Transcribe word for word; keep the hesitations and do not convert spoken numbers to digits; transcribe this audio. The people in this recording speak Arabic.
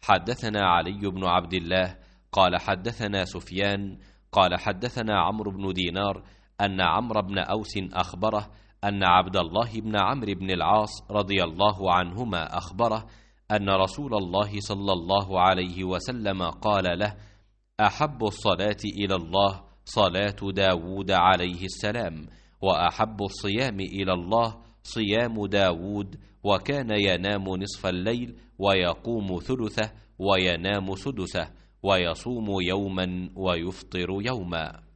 حدثنا علي بن عبد الله قال حدثنا سفيان قال حدثنا عمرو بن دينار أن عمرو بن أوس أخبره أن عبد الله بن عمرو بن العاص رضي الله عنهما أخبره أن رسول الله صلى الله عليه وسلم قال له: أحب الصلاة إلى الله صلاة داود عليه السلام، وأحب الصيام إلى الله صيام داود، وكان ينام نصف الليل ويقوم ثلثه وينام سدسه ويصوم يوما ويفطر يوما.